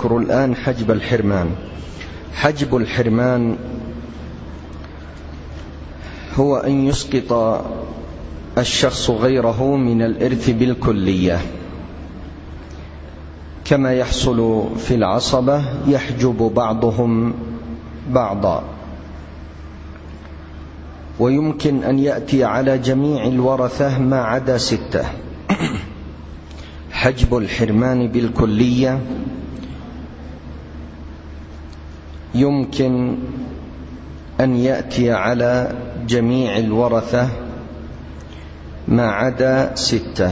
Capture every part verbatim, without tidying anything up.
نذكر الآن حجب الحرمان. حجب الحرمان هو أن يسقط الشخص غيره من الإرث بالكلية، كما يحصل في العصبة يحجب بعضهم بعضا. ويمكن أن يأتي على جميع الورثة ما عدا ستة. حجب الحرمان بالكلية يمكن أن يأتي على جميع الورثة ما عدا ستة،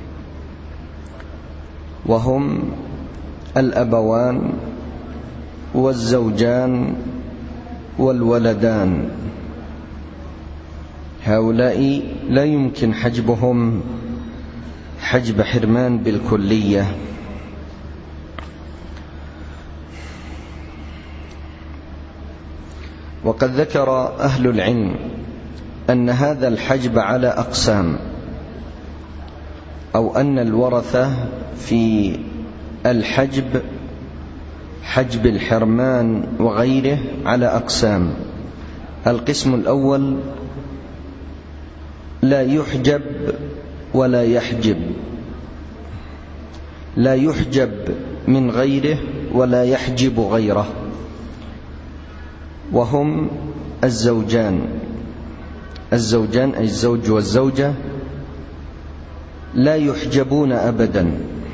وهم الأبوان والزوجان والولدان. هؤلاء لا يمكن حجبهم حجب حرمان بالكلية. وقد ذكر أهل العلم أن هذا الحجب على أقسام، أو أن الورثة في الحجب حجب الحرمان وغيره على أقسام. القسم الأول لا يحجب ولا يحجب، لا يحجب من غيره ولا يحجب غيره، وهم الزوجان. الزوجان أي الزوج والزوجة لا يحجبون أبدا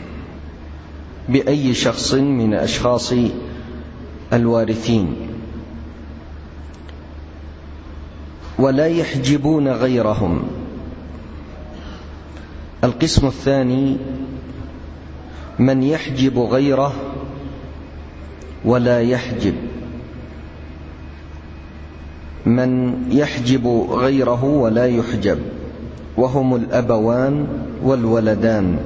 بأي شخص من أشخاص الوارثين، ولا يحجبون غيرهم. القسم الثاني من يحجب غيره ولا يحجب، من يحجب غيره ولا يحجب، وهم الأبوان والولدان.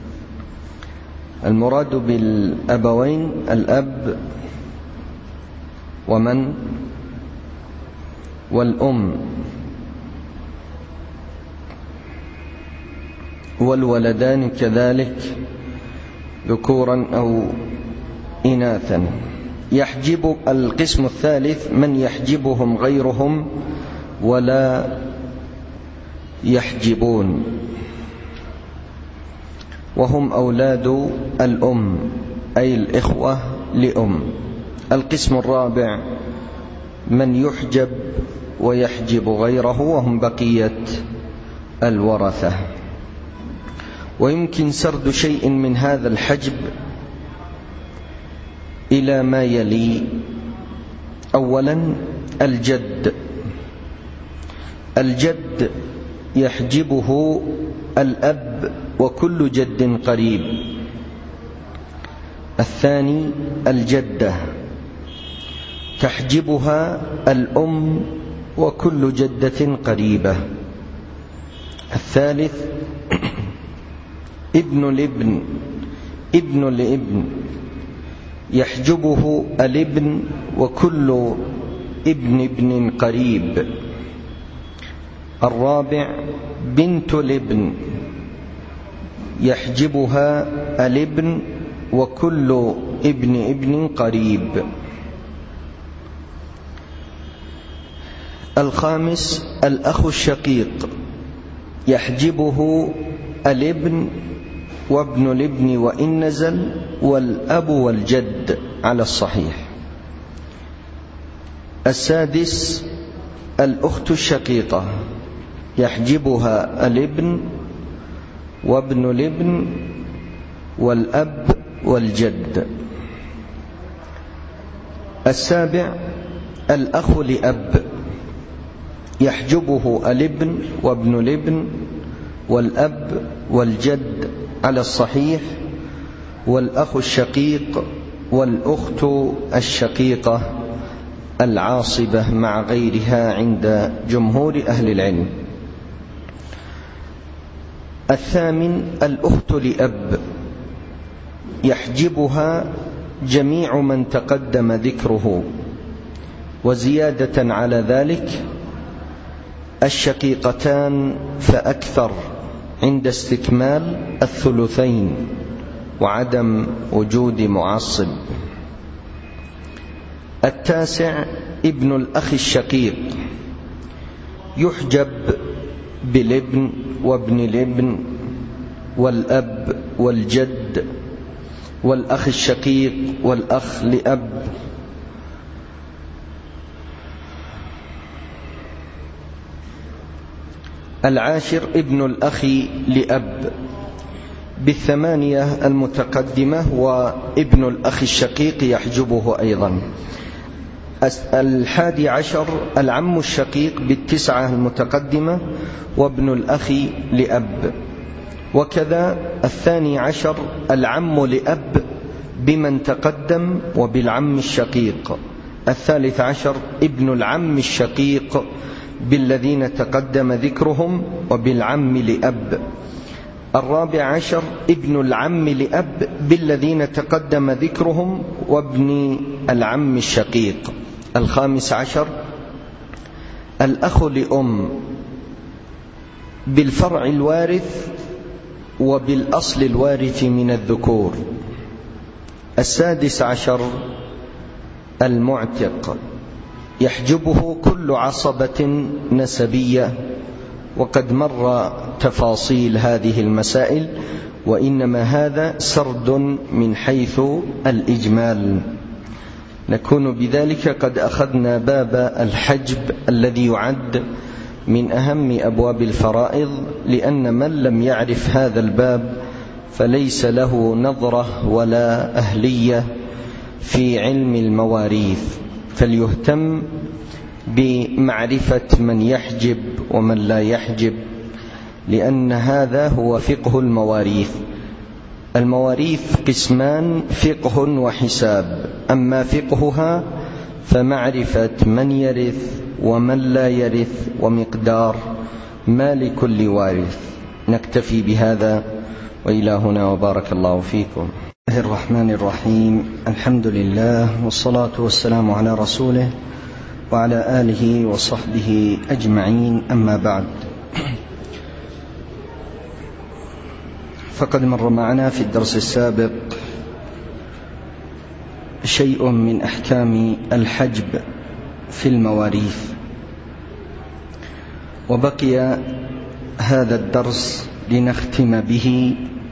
المراد بالأبوين الأب ومن والأم، والولدان كذلك ذكورا أو إناثا. يحجب القسم الثالث من يحجبهم غيرهم ولا يحجبون، وهم أولاد الأم أي الإخوة لأم. القسم الرابع من يحجب ويحجب غيره، وهم بقية الورثة. ويمكن سرد شيء من هذا الحجب إلى ما يلي. أولا الجد. الجد يحجبه الأب وكل جد قريب. الثاني الجدة تحجبها الأم وكل جدة قريبة. الثالث ابن الابن. ابن الابن يحجبه الابن وكل ابن ابن قريب. الرابع بنت الابن يحجبها الابن وكل ابن ابن قريب. الخامس الأخ الشقيق يحجبه الابن وابن الابن وإن نزل، والأب والجد على الصحيح. السادس الأخت الشقيقة يحجبها الابن وابن الابن والأب والجد. السابع الأخ لأب يحجبه الابن وابن الابن والأب والجد على الصحيح، والأخ الشقيق والأخت الشقيقة العاصبة مع غيرها عند جمهور أهل العلم. الثامن الأخت لأب يحجبها جميع من تقدم ذكره، وزيادة على ذلك الشقيقتان فأكثر عند استكمال الثلثين، وعدم وجود معصب. التاسع ابن الأخ الشقيق يحجب بالابن وابن الابن والأب والجد والأخ الشقيق والأخ لأب. العاشر ابن الأخ لأب بالثمانية المتقدمة، وابن الأخ الشقيق يحجبه أيضا. الحادي عشر العم الشقيق بالتسعة المتقدمة وابن الأخ لأب. وكذا الثاني عشر العم لأب بمن تقدم وبالعم الشقيق. الثالث عشر ابن العم الشقيق بالذين تقدم ذكرهم وبالعم لأب. الرابع عشر ابن العم لأب بالذين تقدم ذكرهم وابن العم الشقيق. الخامس عشر الأخ لأم بالفرع الوارث وبالأصل الوارث من الذكور. السادس عشر المعتق يحجبه كل عصبة نسبية، وقد مر تفاصيل هذه المسائل، وإنما هذا سرد من حيث الإجمال. نكون بذلك قد أخذنا باب الحجب الذي يعد من أهم أبواب الفرائض، لأن من لم يعرف هذا الباب فليس له نظرة ولا أهلية في علم المواريث، فليهتم بمعرفة من يحجب ومن لا يحجب، لأن هذا هو فقه المواريث. المواريث قسمان: فقه وحساب. أما فقهها فمعرفة من يرث ومن لا يرث ومقدار ما لكل وارث. نكتفي بهذا وإلى هنا، وبارك الله فيكم. الله الرحمن الرحيم. الحمد لله والصلاة والسلام على رسوله وعلى آله وصحبه أجمعين، أما بعد. فقد مر معنا في الدرس السابق شيء من أحكام الحجب في المواريث، وبقي هذا الدرس لنختم به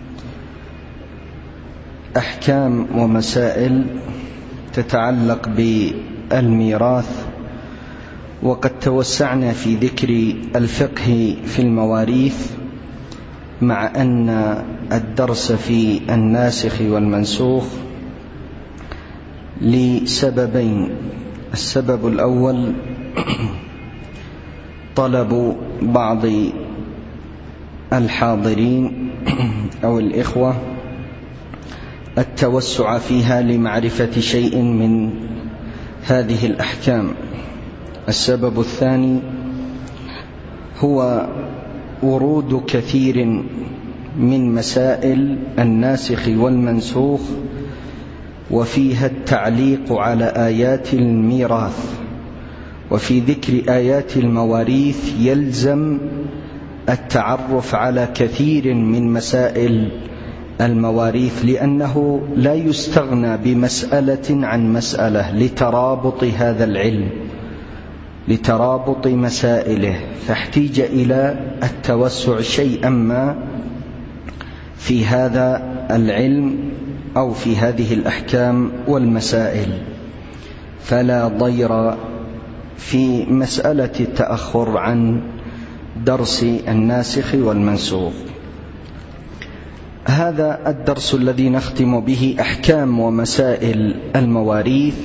أحكام ومسائل تتعلق بالميراث. وقد توسعنا في ذكر الفقه في المواريث، مع أن الدرس في الناسخ والمنسوخ لسببين. السبب الأول طلب بعض الحاضرين أو الإخوة التوسع فيها لمعرفة شيء من هذه الأحكام. السبب الثاني هو ورود كثير من مسائل الناسخ والمنسوخ، وفيها التعليق على آيات الميراث. وفي ذكر آيات المواريث يلزم التعرف على كثير من مسائل المواريث، لأنه لا يستغنى بمسألة عن مسألة لترابط هذا العلم، لترابط مسائله، فاحتيج إلى التوسع شيئا ما في هذا العلم أو في هذه الأحكام والمسائل. فلا ضير في مسألة التأخر عن درس الناسخ والمنسوخ. هذا الدرس الذي نختم به أحكام ومسائل المواريث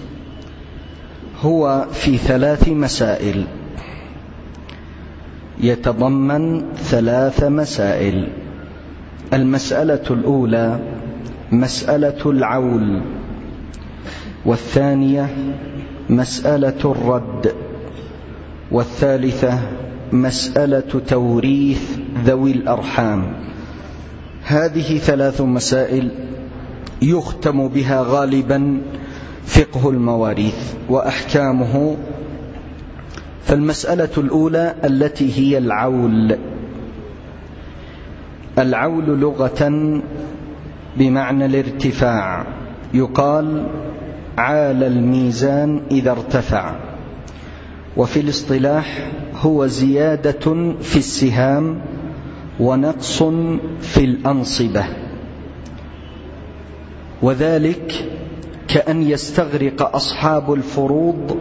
هو في ثلاث مسائل، يتضمن ثلاث مسائل. المسألة الأولى مسألة العول، والثانية مسألة الرد، والثالثة مسألة توريث ذوي الأرحام. هذه ثلاث مسائل يختم بها غالبا فقه المواريث وأحكامه. فالمسألة الأولى التي هي العول. العول لغة بمعنى الارتفاع، يقال عال الميزان إذا ارتفع. وفي الاصطلاح هو زيادة في السهام ونقص في الأنصبة، وذلك كأن يستغرق أصحاب الفروض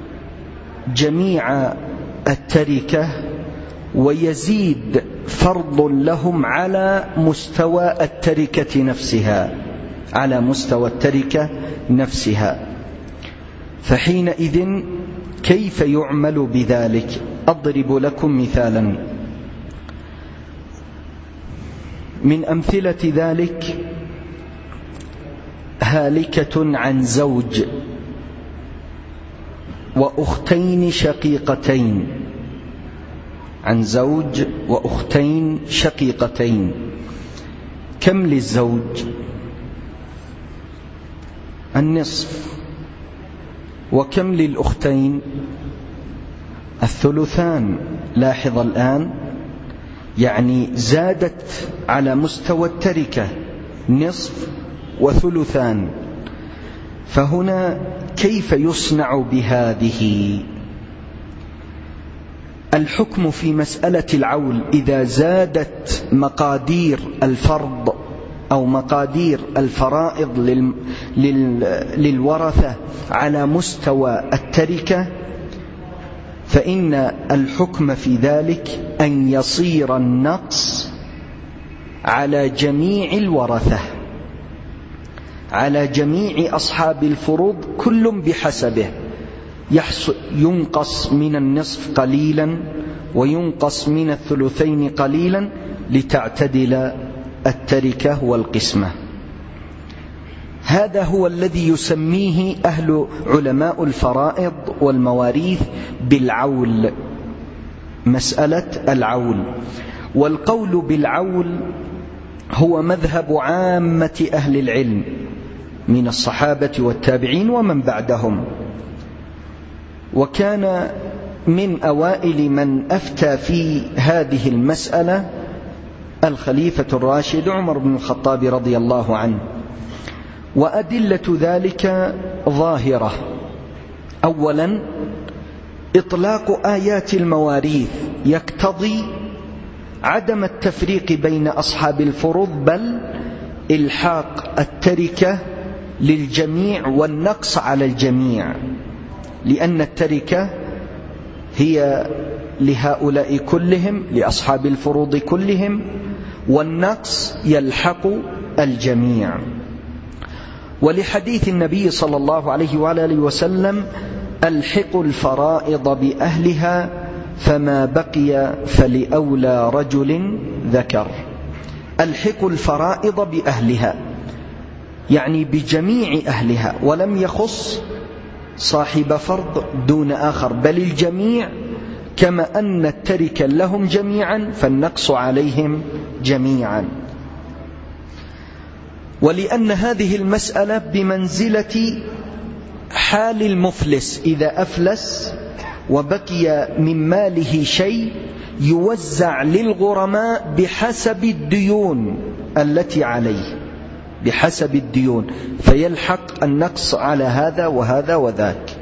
جميع التركة ويزيد فرض لهم على مستوى التركة نفسها على مستوى التركة نفسها فحينئذ كيف يعمل بذلك؟ أضرب لكم مثالا من أمثلة ذلك: هالكة عن زوج وأختين شقيقتين، عن زوج وأختين شقيقتين، كم للزوج؟ النصف. وكم للأختين؟ الثلثان. لاحظ الآن، يعني زادت على مستوى التركة نصف وثلثان. فهنا كيف يصنع بهذه؟ الحكم في مسألة العول إذا زادت مقادير الفرض أو مقادير الفرائض لل... لل... للورثة على مستوى التركة، فإن الحكم في ذلك أن يصير النقص على جميع الورثة، على جميع أصحاب الفروض، كل بحسبه، ينقص من النصف قليلا وينقص من الثلثين قليلا لتعتدل التركة والقسمة. هذا هو الذي يسميه أهل علماء الفرائض والمواريث بالعول، مسألة العول. والقول بالعول هو مذهب عامة أهل العلم من الصحابة والتابعين ومن بعدهم، وكان من أوائل من أفتى في هذه المسألة الخليفة الراشد عمر بن الخطاب رضي الله عنه. وأدلة ذلك ظاهرة: أولا إطلاق آيات المواريث يقتضي عدم التفريق بين أصحاب الفروض، بل إلحاق التركة للجميع والنقص على الجميع، لأن التركة هي لهؤلاء كلهم، لأصحاب الفروض كلهم، والنقص يلحق الجميع. ولحديث النبي صلى الله عليه وآله وسلم: ألحقوا الفرائض بأهلها فما بقي فلأولى رجل ذكر. ألحقوا الفرائض بأهلها يعني بجميع أهلها، ولم يخص صاحب فرض دون آخر، بل الجميع، كما أن التركة لهم جميعا فالنقص عليهم جميعا. ولأن هذه المسألة بمنزلة حال المفلس إذا أفلس وبقي من ماله شيء يوزع للغرماء بحسب الديون التي عليه، بحسب الديون، فيلحق النقص على هذا وهذا وذاك.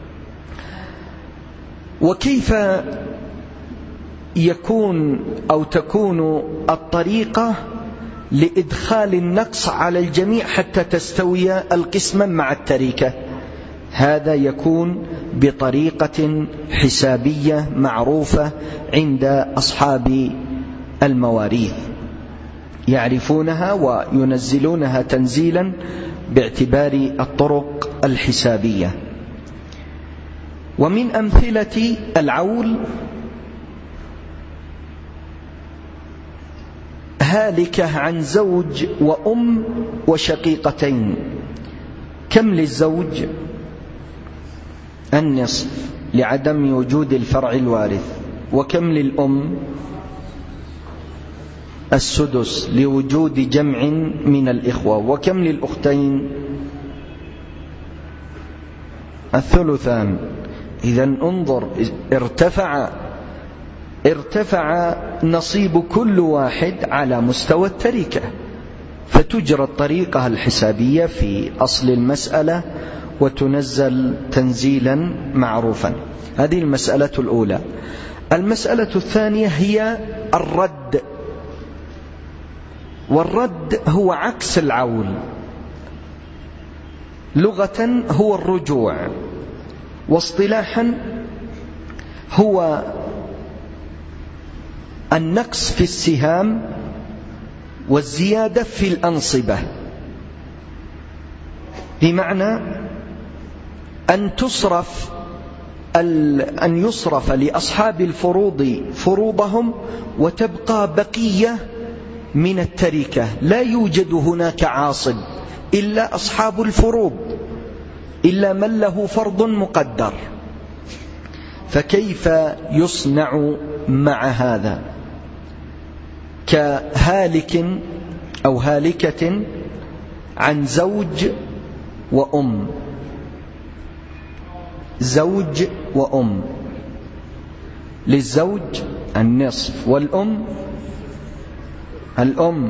وكيف يكون أو تكون الطريقة لإدخال النقص على الجميع حتى تستوي القسمة مع التركة؟ هذا يكون بطريقة حسابية معروفة عند أصحاب المواريث، يعرفونها وينزلونها تنزيلا باعتبار الطرق الحسابية. ومن أمثلة العول هالكة عن زوج وأم وشقيقتين، كم للزوج؟ النصف لعدم وجود الفرع الوارث. وكم للأم؟ السدس لوجود جمع من الإخوة. وكم للأختين؟ الثلثان. إذن انظر، ارتفع ارتفع نصيب كل واحد على مستوى التركة، فتجرى الطريقة الحسابية في أصل المسألة وتنزل تنزيلا معروفا. هذه المسألة الأولى. المسألة الثانية هي الرد، والرد هو عكس العول. لغة هو الرجوع، واصطلاحا هو النقص في السهام والزيادة في الأنصبة، بمعنى أن تصرف أن يصرف لأصحاب الفروض فروضهم وتبقى بقية من التركة، لا يوجد هناك عاصب إلا أصحاب الفروض، إلا من له فرض مقدر. فكيف يصنع مع هذا؟ كهالك أو هالكة عن زوج وأم، زوج وأم، للزوج النصف، والأم الأم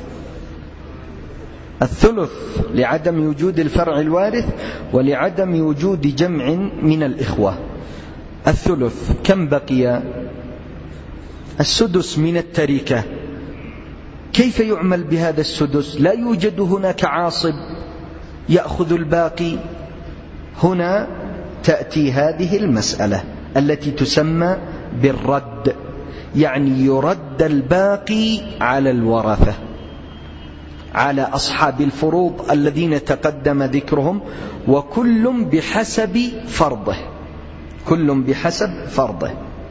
الثلث لعدم وجود الفرع الوارث ولعدم وجود جمع من الإخوة. الثلث كم بقي؟ السدس من التركة. كيف يعمل بهذا السدس؟ لا يوجد هناك عاصب يأخذ الباقي. هنا تأتي هذه المسألة التي تسمى بالرد، يعني يرد الباقي على الورثة، على أصحاب الفروض الذين تقدم ذكرهم، وكل بحسب فرضه، كل بحسب فرضه.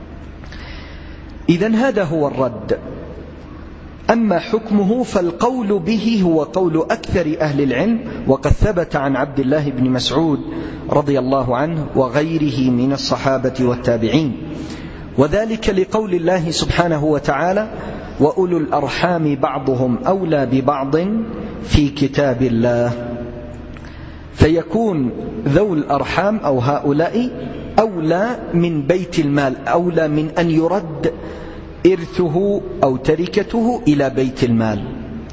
إذن هذا هو الرد. أما حكمه فالقول به هو قول أكثر أهل العلم، وقد ثبت عن عبد الله بن مسعود رضي الله عنه وغيره من الصحابة والتابعين، وذلك لقول الله سبحانه وتعالى: وأولو الأرحام بعضهم أولى ببعض في كتاب الله. فيكون ذو الأرحام أو هؤلاء أولى من بيت المال، أولى من أن يرد إرثه أو تركته إلى بيت المال.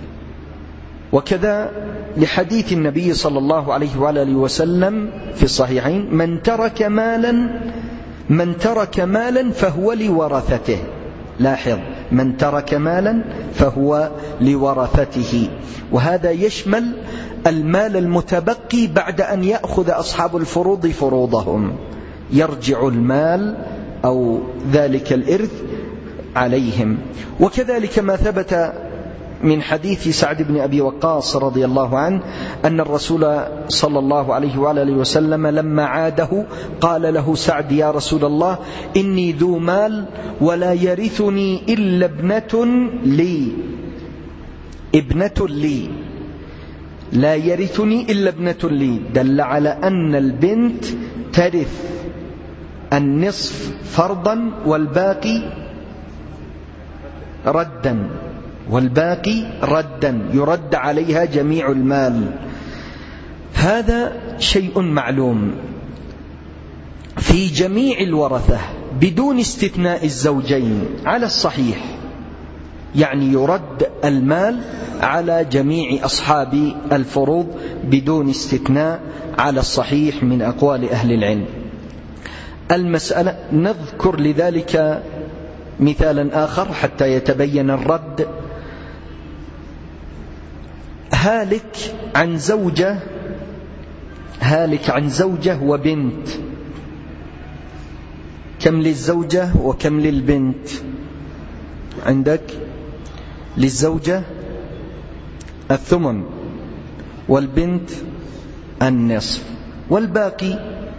وكذا لحديث النبي صلى الله عليه وآله وسلم في الصحيحين: من ترك مالا من ترك مالا فهو لورثته. لاحظ: من ترك مالا فهو لورثته. وهذا يشمل المال المتبقي بعد أن يأخذ أصحاب الفروض فروضهم، يرجع المال أو ذلك الإرث عليهم. وكذلك ما ثبت من حديث سعد بن أبي وقاص رضي الله عنه أن الرسول صلى الله عليه وآله وسلم لما عاده قال له سعد: يا رسول الله، إني ذو مال ولا يرثني إلا ابنة لي، ابنة لي، لا يرثني إلا ابنة لي. دل على أن البنت ترث النصف فرضا والباقي ردا، والباقي ردا، يرد عليها جميع المال. هذا شيء معلوم في جميع الورثة بدون استثناء الزوجين على الصحيح، يعني يرد المال على جميع أصحاب الفروض بدون استثناء على الصحيح من أقوال أهل العلم. المسألة نذكر لذلك مثالا آخر حتى يتبين الرد. هالك عن زوجة هالك عن زوجة وبنت، كم للزوجة وكم للبنت؟ عندك للزوجة الثمن والبنت النصف، والباقي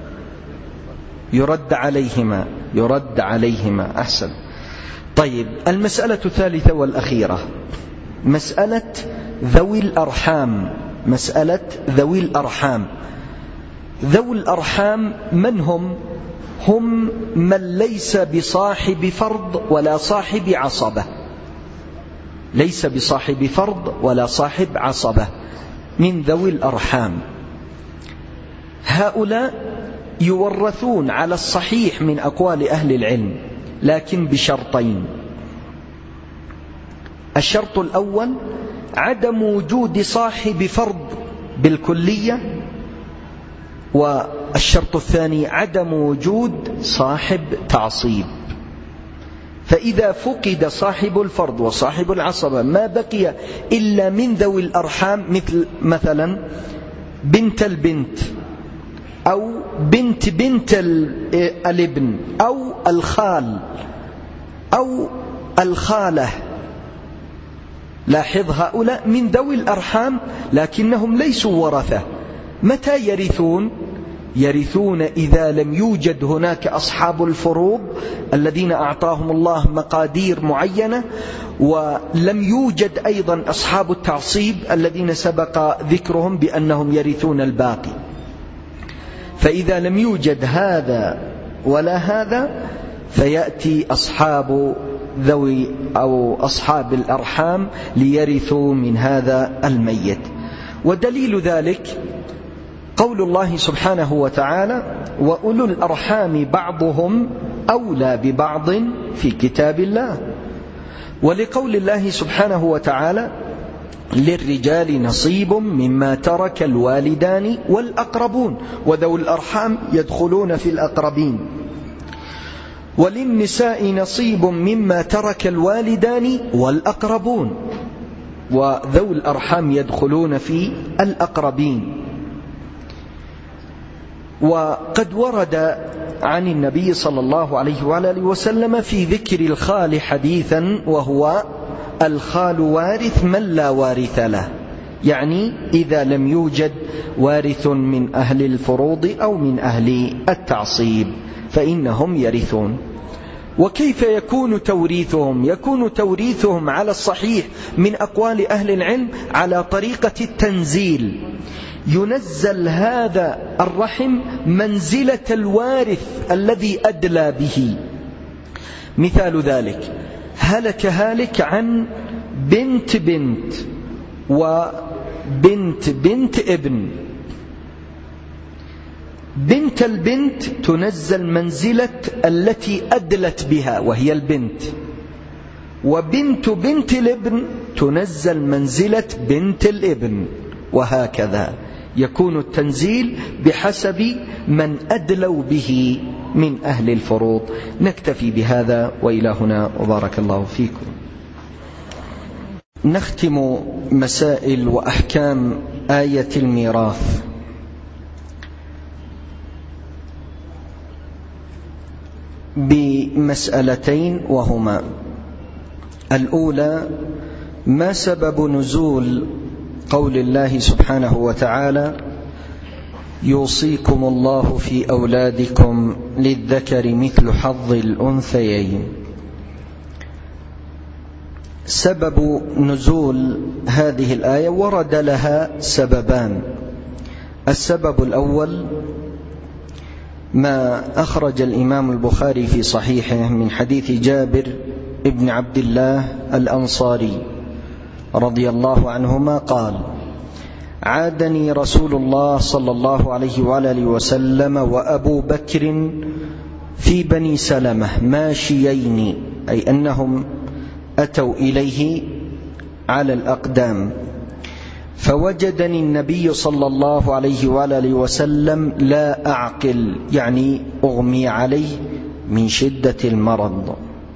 يرد عليهما يرد عليهما أحسن. طيب، المسألة الثالثة والأخيرة مسألة ذوي الأرحام. مسألة ذوي الأرحام. ذوي الأرحام من هم؟ هم من ليس بصاحب فرض ولا صاحب عصبة، ليس بصاحب فرض ولا صاحب عصبة من ذوي الأرحام. هؤلاء يورثون على الصحيح من أقوال أهل العلم، لكن بشرطين. الشرط الأول عدم وجود صاحب فرض بالكلية، والشرط الثاني عدم وجود صاحب تعصيب. فإذا فقد صاحب الفرض وصاحب العصبة ما بقي إلا من ذوي الأرحام، مثل مثلا بنت البنت أو بنت بنت الابن أو الخال أو الخالة. لاحظ هؤلاء من ذوي الأرحام لكنهم ليسوا ورثة. متى يرثون؟ يرثون إذا لم يوجد هناك أصحاب الفروض الذين أعطاهم الله مقادير معينة، ولم يوجد أيضا أصحاب التعصيب الذين سبق ذكرهم بأنهم يرثون الباقي. فإذا لم يوجد هذا ولا هذا فيأتي أصحاب ذوي أو أصحاب الأرحام ليرثوا من هذا الميت. ودليل ذلك قول الله سبحانه وتعالى: وأولو الأرحام بعضهم أولى ببعض في كتاب الله. ولقول الله سبحانه وتعالى: للرجال نصيب مما ترك الوالدان والأقربون، وذو الأرحام يدخلون في الأقربين. وللنساء نصيب مما ترك الوالدان والأقربون، وذو الأرحام يدخلون في الأقربين. وقد ورد عن النبي صلى الله عليه وآله وسلم في ذكر الخال حديثا، وهو: الخال وارث من لا وارث له، يعني إذا لم يوجد وارث من أهل الفروض أو من أهل التعصيب فإنهم يرثون. وكيف يكون توريثهم؟ يكون توريثهم على الصحيح من أقوال أهل العلم على طريقة التنزيل. ينزل هذا الرحم منزلة الوارث الذي أدلى به. مثال ذلك: هلك هالك عن بنت بنت وبنت بنت ابن. بنت البنت تنزل منزلة التي أدلت بها وهي البنت، وبنت بنت الابن تنزل منزلة بنت الابن، وهكذا يكون التنزيل بحسب من أدلوا به من أهل الفروض. نكتفي بهذا وإلى هنا، وبارك الله فيكم. نختم مسائل وأحكام آية الميراث. بمسألتين، وهما: الأولى: ما سبب نزول قول الله سبحانه وتعالى: يوصيكم الله في أولادكم للذكر مثل حظ الأنثيين؟ سبب نزول هذه الآية ورد لها سببان. السبب الأول ما أخرج الإمام البخاري في صحيحه من حديث جابر ابن عبد الله الأنصاري رضي الله عنهما قال: عادني رسول الله صلى الله عليه وآله وسلم وأبو بكر في بني سلمة ماشيين، أي أنهم أتوا إليه على الأقدام، فوجدني النبي صلى الله عليه وآله وسلم لا أعقل، يعني أغمي عليه من شدة المرض،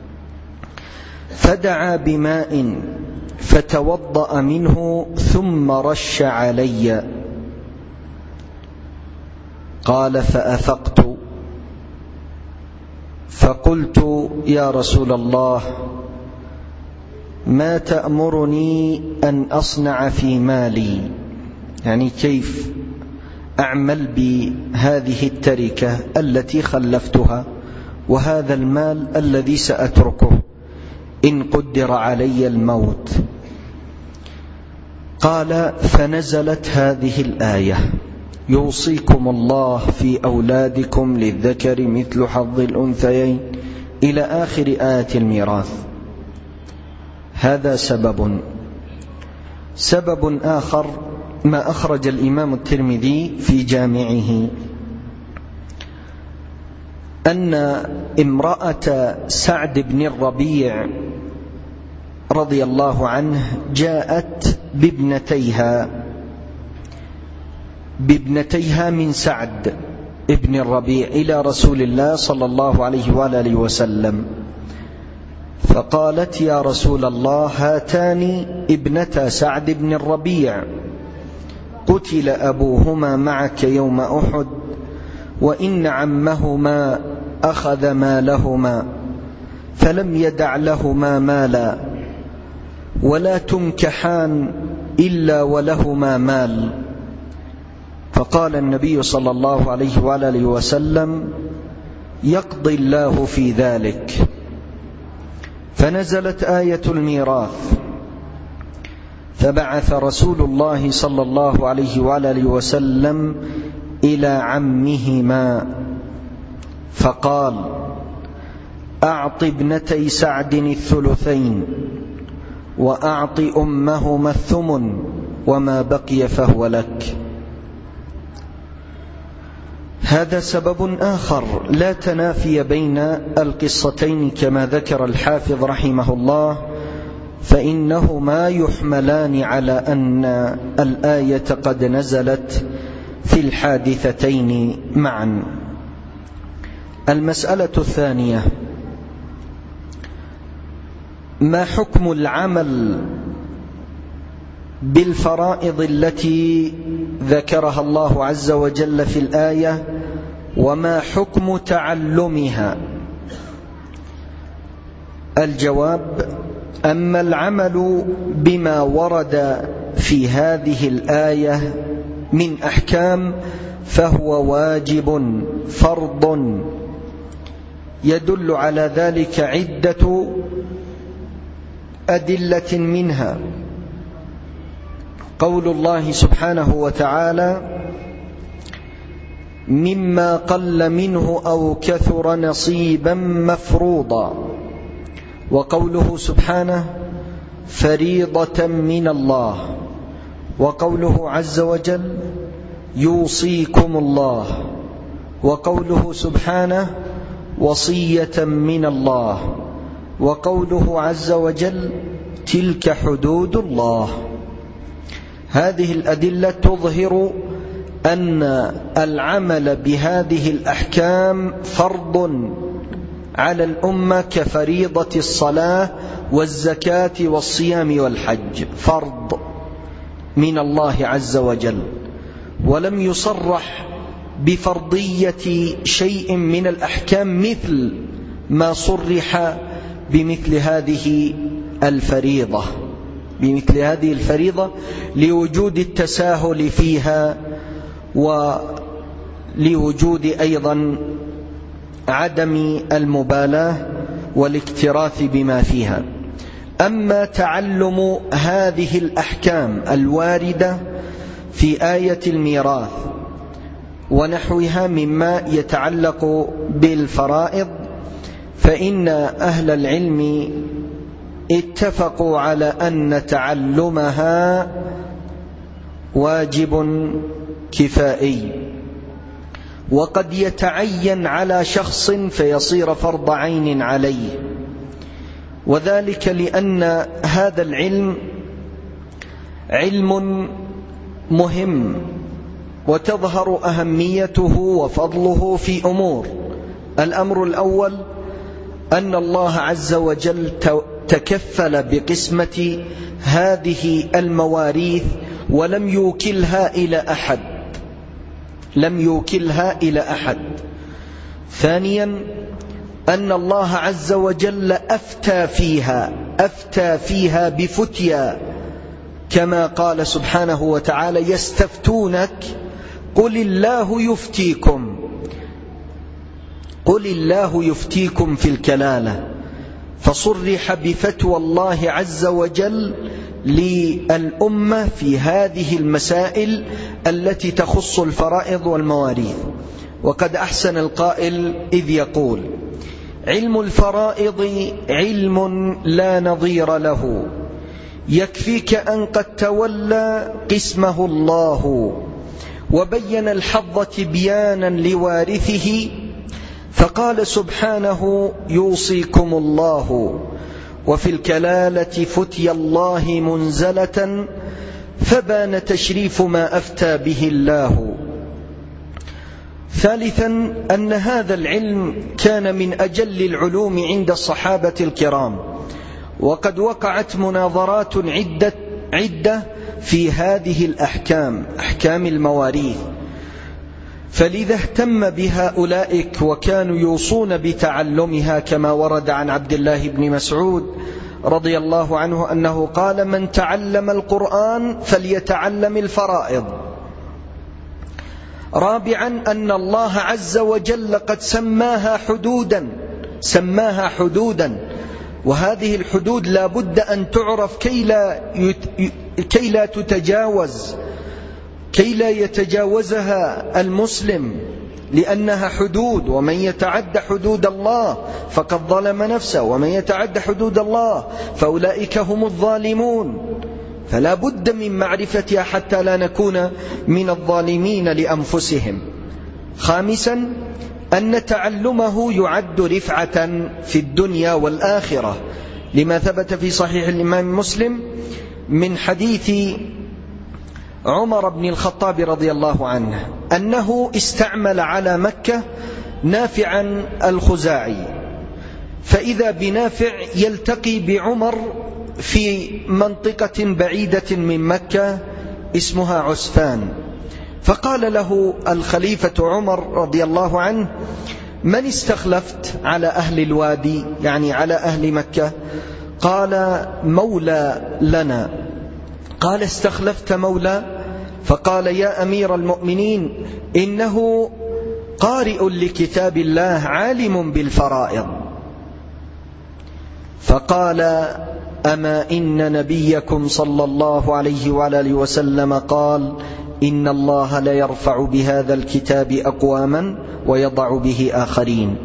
فدعا بماء فتوضأ منه ثم رش علي. قال: فأفقت فقلت: يا رسول الله، ما تأمرني أن أصنع في مالي؟ يعني كيف أعمل بهذه التركة التي خلفتها وهذا المال الذي سأتركه إن قدر علي الموت؟ قال: فنزلت هذه الآية: يوصيكم الله في أولادكم للذكر مثل حظ الأنثيين، إلى آخر آية الميراث. هذا سبب. سبب آخر ما أخرج الإمام الترمذي في جامعه أن امرأة سعد بن الربيع رضي الله عنه جاءت بابنتيها بابنتيها من سعد ابن الربيع إلى رسول الله صلى الله عليه وآله وسلم، فقالت: يا رسول الله، هاتان ابنتا سعد بن الربيع قتل أبوهما معك يوم أحد، وإن عمهما أخذ مالهما فلم يدع لهما مالا، ولا تنكحان إلا ولهما مال. فقال النبي صلى الله عليه وآله وسلم: يقضي الله في ذلك. فنزلت آية الميراث، فبعث رسول الله صلى الله عليه وآله وسلم إلى عمهما فقال: أعط ابنتي سعد الثلثين، وأعط أمهما الثمن، وما بقي فهو لك. هذا سبب آخر لا تنافي بين القصتين كما ذكر الحافظ رحمه الله، فإنهما يحملان على أن الآية قد نزلت في الحادثتين معا. المسألة الثانية: ما حكم العمل بالفرائض التي ذكرها الله عز وجل في الآية، وما حكم تعلمها؟ الجواب: أما العمل بما ورد في هذه الآية من أحكام فهو واجب فرض، يدل على ذلك عدة أدلة، منها قول الله سبحانه وتعالى: مما قل منه أو كثر نصيبا مفروضا، وقوله سبحانه: فريضة من الله، وقوله عز وجل: يوصيكم الله، وقوله سبحانه: وصية من الله، وقوله عز وجل: تلك حدود الله. هذه الأدلة تظهر أن العمل بهذه الأحكام فرض على الأمة كفريضة الصلاة والزكاة والصيام والحج، فرض من الله عز وجل، ولم يصرح بفرضية شيء من الأحكام مثل ما صرح بمثل هذه الفريضة بمثل هذه الفريضة لوجود التساهل فيها، ولوجود أيضا عدم المبالاة والاكتراث بما فيها. أما تعلم هذه الأحكام الواردة في آية الميراث ونحوها مما يتعلق بالفرائض، فإن أهل العلم اتفقوا على أن تعلمها واجب كفائي، وقد يتعين على شخص فيصير فرض عين عليه، وذلك لأن هذا العلم علم مهم، وتظهر أهميته وفضله في أمور. الأمر الأول: أن الله عز وجل تكفل بقسمة هذه المواريث ولم يوكلها إلى أحد لم يوكلها إلى أحد. ثانيا: أن الله عز وجل أفتى فيها أفتى فيها بفتيا، كما قال سبحانه وتعالى: يستفتونك قل الله يفتيكم قل الله يفتيكم في الكلالة، فصرح بفتوى الله عز وجل للأمة في هذه المسائل التي تخص الفرائض والمواريث. وقد أحسن القائل إذ يقول: علم الفرائض علم لا نظير له، يكفيك أن قد تولى قسمه الله، وبين الحظ تبيانا لوارثه، فقال سبحانه: يوصيكم الله، وفي الكلالة فتي الله منزلة فبان تشريف ما أفتى به الله. ثالثا أن هذا العلم كان من أجل العلوم عند الصحابة الكرام، وقد وقعت مناظرات عدة, عدة في هذه الأحكام، أحكام المواريث، فلذا اهتم بها أولئك وكانوا يوصون بتعلمها، كما ورد عن عبد الله بن مسعود رضي الله عنه أنه قال: من تعلم القرآن فليتعلم الفرائض. رابعا أن الله عز وجل قد سماها حدودا سماها حدودا وهذه الحدود لا بد أن تعرف كي لا, يت... كي لا تتجاوز كي لا يتجاوزها المسلم، لأنها حدود، ومن يتعد حدود الله فقد ظلم نفسه، ومن يتعد حدود الله فأولئك هم الظالمون، فلا بد من معرفتها حتى لا نكون من الظالمين لأنفسهم. خامسا أن تعلمه يعد رفعة في الدنيا والآخرة، لما ثبت في صحيح الإمام مسلم من حديث عمر بن الخطاب رضي الله عنه أنه استعمل على مكة نافعا الخزاعي، فإذا بنافع يلتقي بعمر في منطقة بعيدة من مكة اسمها عسفان، فقال له الخليفة عمر رضي الله عنه: من استخلفت على أهل الوادي، يعني على أهل مكة؟ قال: مولى لنا. قال: استخلفت مولى؟ فقال: يا أمير المؤمنين إنه قارئ لكتاب الله عالم بالفرائض. فقال: أما إن نبيكم صلى الله عليه وآله وسلم قال: إن الله لا يرفع بهذا الكتاب أقواما ويضع به آخرين.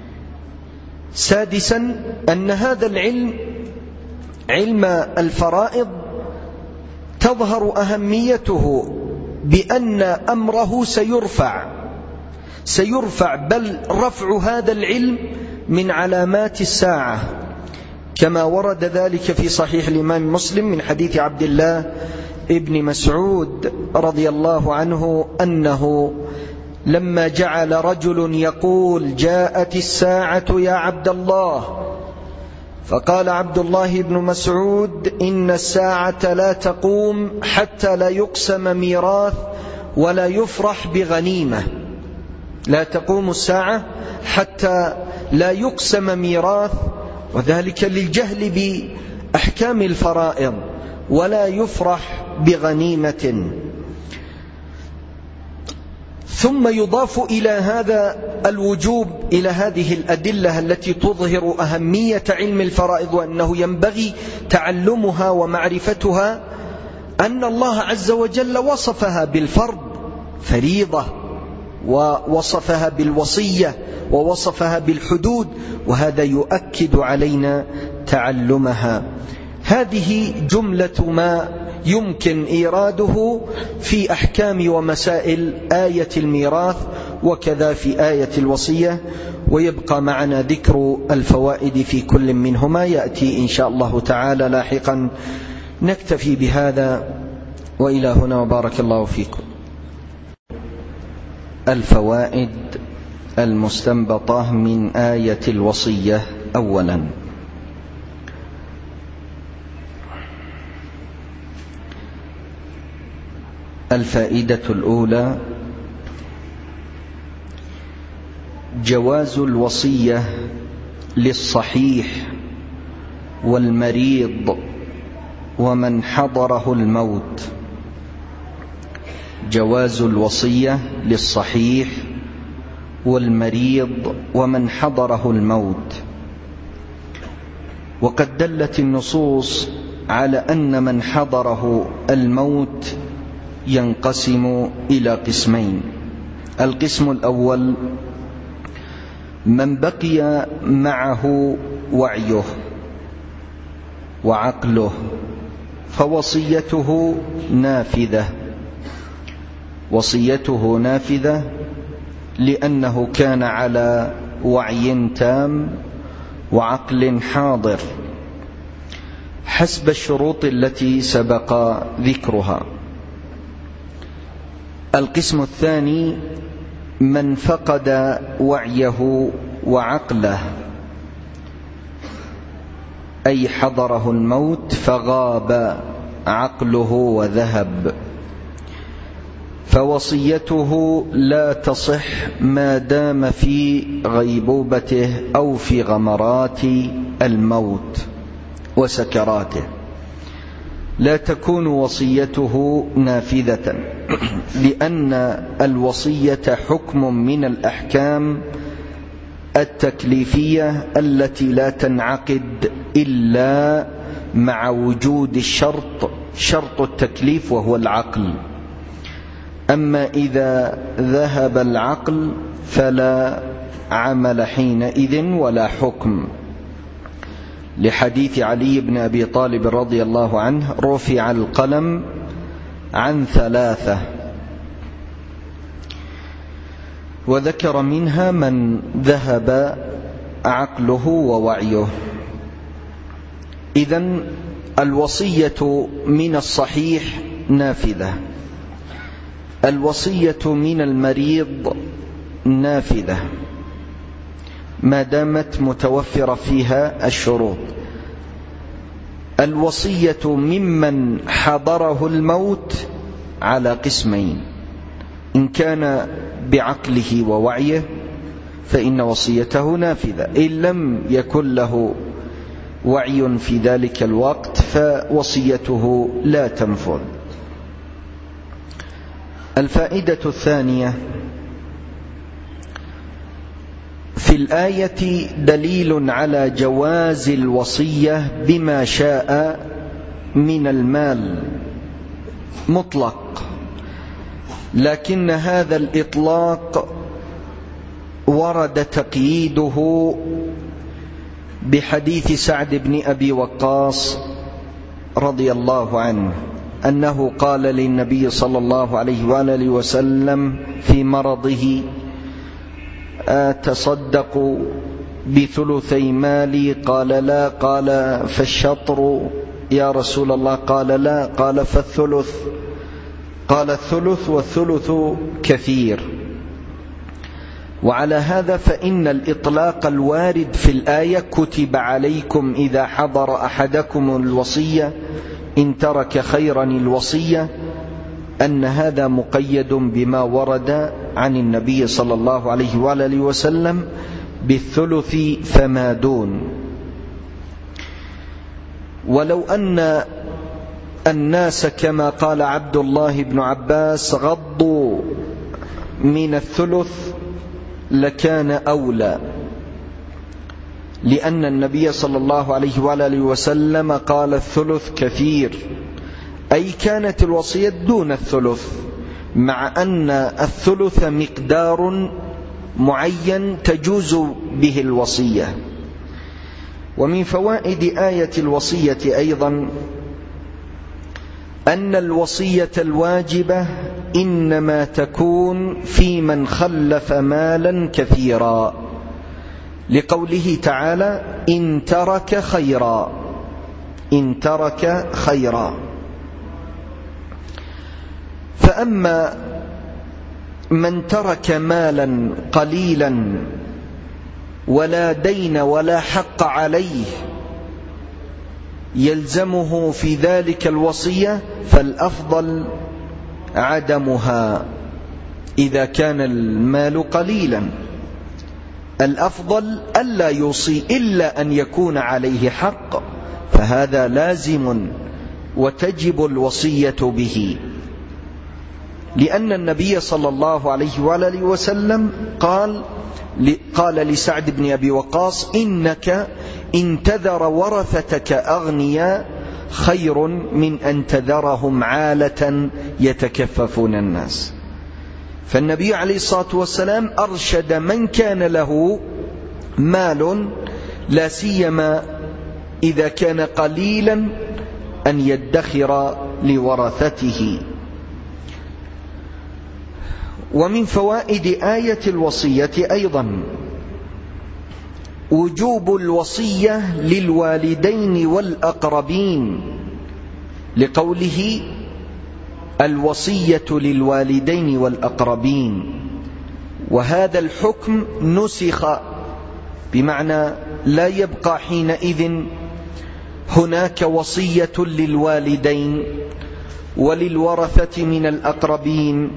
سادسا أن هذا العلم، علم الفرائض، تظهر أهميته بأن أمره سيرفع سيرفع بل رفع هذا العلم من علامات الساعة، كما ورد ذلك في صحيح الإمام مسلم من حديث عبد الله ابن مسعود رضي الله عنه أنه لما جعل رجل يقول: جاءت الساعة يا عبد الله، فقال عبد الله بن مسعود: إن الساعة لا تقوم حتى لا يقسم ميراث ولا يفرح بغنيمة. لا تقوم الساعة حتى لا يقسم ميراث، وذلك للجهل بأحكام الفرائض، ولا يفرح بغنيمة. ثم يضاف إلى هذا الوجوب، إلى هذه الأدلة التي تظهر أهمية علم الفرائض وأنه ينبغي تعلمها ومعرفتها، أن الله عز وجل وصفها بالفرض فريضة، ووصفها بالوصية، ووصفها بالحدود، وهذا يؤكد علينا تعلمها. هذه جملة ما يمكن إيراده في أحكام ومسائل آية الميراث، وكذا في آية الوصية، ويبقى معنا ذكر الفوائد في كل منهما يأتي إن شاء الله تعالى لاحقا. نكتفي بهذا وإلى هنا، وبارك الله فيكم. الفوائد المستنبطة من آية الوصية. أولا، الفائدة الأولى: جواز الوصية للصحيح والمريض ومن حضره الموت. جواز الوصية للصحيح والمريض ومن حضره الموت. وقد دلت النصوص على أن من حضره الموت ينقسم إلى قسمين. القسم الأول: من بقي معه وعيه وعقله فوصيته نافذة، وصيته نافذة لأنه كان على وعي تام وعقل حاضر، حسب الشروط التي سبق ذكرها. القسم الثاني من فقد وعيه وعقله، أي حضره الموت فغاب عقله وذهب، فوصيته لا تصح ما دام في غيبوبته أو في غمرات الموت وسكراته، لا تكون وصيته نافذة، لأن الوصية حكم من الأحكام التكليفية التي لا تنعقد إلا مع وجود الشرط، شرط التكليف وهو العقل. أما إذا ذهب العقل فلا عمل حينئذ ولا حكم، لحديث علي بن أبي طالب رضي الله عنه: رفع القلم عن ثلاثة، وذكر منها من ذهب عقله ووعيه. إذن الوصية من الصحيح نافذة، الوصية من المريض نافذة ما دامت متوفرة فيها الشروط. الوصية ممن حضره الموت على قسمين: إن كان بعقله ووعيه فإن وصيته نافذة، إن لم يكن له وعي في ذلك الوقت فوصيته لا تنفذ. الفائدة الثانية: في الآية دليل على جواز الوصية بما شاء من المال مطلق، لكن هذا الإطلاق ورد تقييده بحديث سعد بن أبي وقاص رضي الله عنه أنه قال للنبي صلى الله عليه وآله وسلم في مرضه: أتصدق بثلثي مالي؟ قال لا. قال فالشطر يا رسول الله؟ قال لا. قال فالثلث؟ قال الثلث، والثلث كثير. وعلى هذا فإن الإطلاق الوارد في الآية: كتب عليكم إذا حضر أحدكم الوصية إن ترك خيرا الوصية، أن هذا مقيد بما ورد عن النبي صلى الله عليه وآله وسلم بالثلث فما دون. ولو أن الناس كما قال عبد الله بن عباس غضوا من الثلث لكان أولى، لأن النبي صلى الله عليه وآله وسلم قال الثلث كثير، أي كانت الوصية دون الثلث، مع أن الثلث مقدار معين تجوز به الوصية. ومن فوائد آية الوصية أيضا أن الوصية الواجبة إنما تكون في من خلف مالا كثيرا، لقوله تعالى: إن ترك خيرا، إن ترك خيرا. فأما من ترك مالا قليلا ولا دين ولا حق عليه يلزمه في ذلك الوصية، فالأفضل عدمها إذا كان المال قليلا. الأفضل ألا يوصي إلا أن يكون عليه حق، فهذا لازم وتجب الوصية به، لأن النبي صلى الله عليه وآله وسلم قال قال لسعد بن أبي وقاص: إنك إن تذر ورثتك أغنياء خير من أن تذرهم عالة يتكففون الناس. فالنبي عليه الصلاة والسلام أرشد من كان له مال، لا سيما إذا كان قليلا، أن يدخر لورثته. ومن فوائد آية الوصية أيضا وجوب الوصية للوالدين والأقربين، لقوله الوصية للوالدين والأقربين، وهذا الحكم نسخ، بمعنى لا يبقى حينئذ هناك وصية للوالدين وللورثة من الأقربين.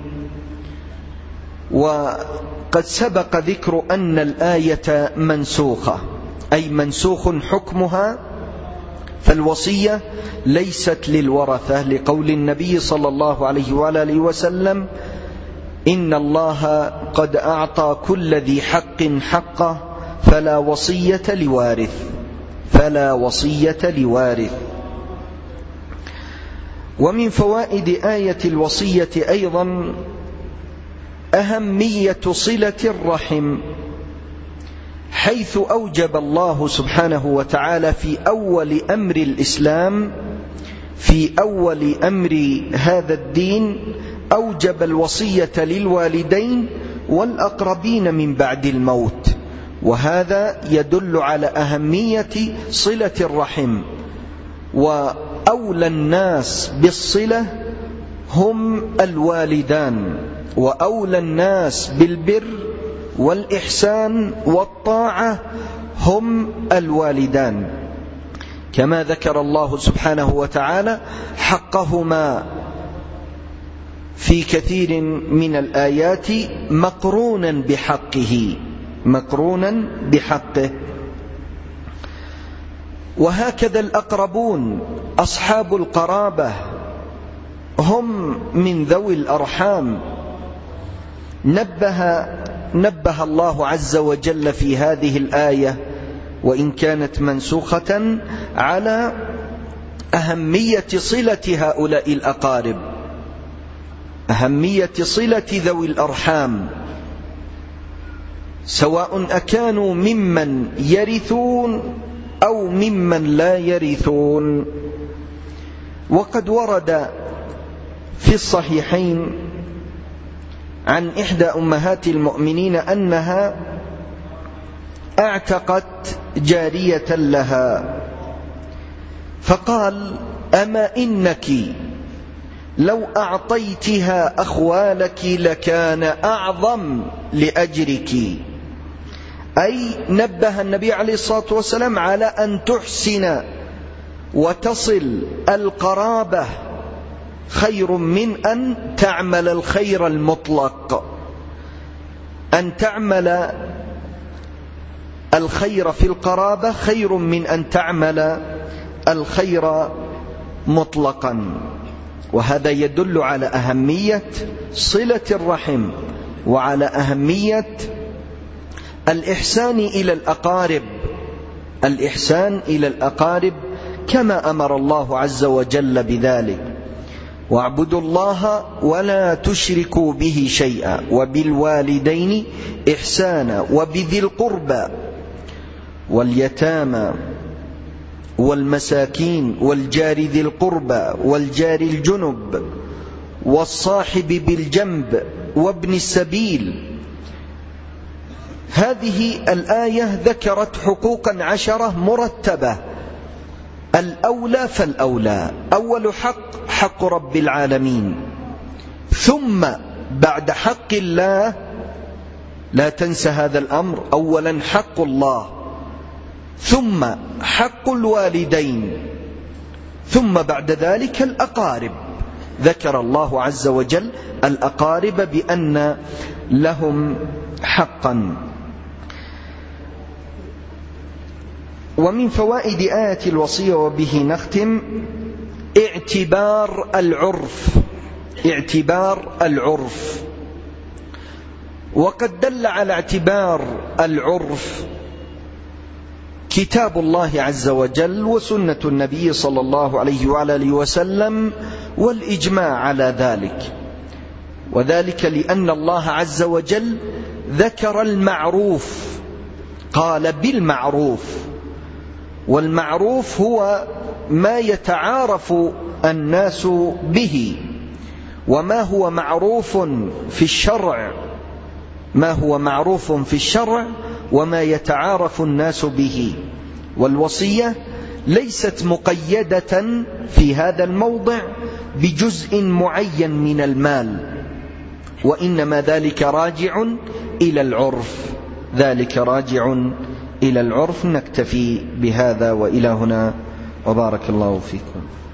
وقد سبق ذكر أن الآية منسوخة، أي منسوخ حكمها، فالوصية ليست للورثة، لقول النبي صلى الله عليه وآله وسلم: إن الله قد أعطى كل ذي حق حقه فلا وصية لوارث فلا وصية لوارث. ومن فوائد آية الوصية أيضا أهمية صلة الرحم، حيث أوجب الله سبحانه وتعالى في أول أمر الإسلام، في أول أمر هذا الدين، أوجب الوصية للوالدين والأقربين من بعد الموت، وهذا يدل على أهمية صلة الرحم. وأولى الناس بالصلة هم الوالدان، وأولى الناس بالبر والإحسان والطاعة هم الوالدان، كما ذكر الله سبحانه وتعالى حقهما في كثير من الآيات مقرونا بحقه مقرونا بحقه. وهكذا الأقربون أصحاب القرابة هم من ذوي الأرحام. نبه نبه الله عز وجل في هذه الآية، وإن كانت منسوخة، على أهمية صلة هؤلاء الأقارب، أهمية صلة ذوي الأرحام، سواء أكانوا ممن يرثون أو ممن لا يرثون. وقد ورد في الصحيحين عن إحدى أمهات المؤمنين أنها اعتقت جارية لها، فقال: أما إنك لو أعطيتها أخوالك لكان أعظم لأجرك. أي نبه النبي عليه الصلاة والسلام على أن تحسن وتصل القرابة خير من أن تعمل الخير المطلق. أن تعمل الخير في القرابة خير من أن تعمل الخير مطلقا. وهذا يدل على أهمية صلة الرحم، وعلى أهمية الإحسان إلى الأقارب الإحسان إلى الأقارب كما أمر الله عز وجل بذلك: واعبدوا الله ولا تشركوا به شيئا وبالوالدين إحسانا وبذي القربى واليتامى والمساكين والجار ذي القربى والجار الجنب والصاحب بالجنب وابن السبيل. هذه الآية ذكرت حقوقا عشرة مرتبة، الأولى فالأولى. أول حق حق رب العالمين، ثم بعد حق الله، لا تنسى هذا الأمر، أولا حق الله، ثم حق الوالدين، ثم بعد ذلك الأقارب. ذكر الله عز وجل الأقارب بأن لهم حقا. ومن فوائد آية الوصية، وبه نختم، اعتبار العرف اعتبار العرف وقد دل على اعتبار العرف كتاب الله عز وجل وسنة النبي صلى الله عليه وآله وسلم والإجماع على ذلك. وذلك لأن الله عز وجل ذكر المعروف، قال بالمعروف، والمعروف هو ما يتعارف الناس به، وما هو معروف في الشرع ما هو معروف في الشرع وما يتعارف الناس به. والوصية ليست مقيدة في هذا الموضع بجزء معين من المال، وإنما ذلك راجع إلى العرف، ذلك راجع إلى العرف. نكتفي بهذا وإلى هنا، وبارك الله فيكم.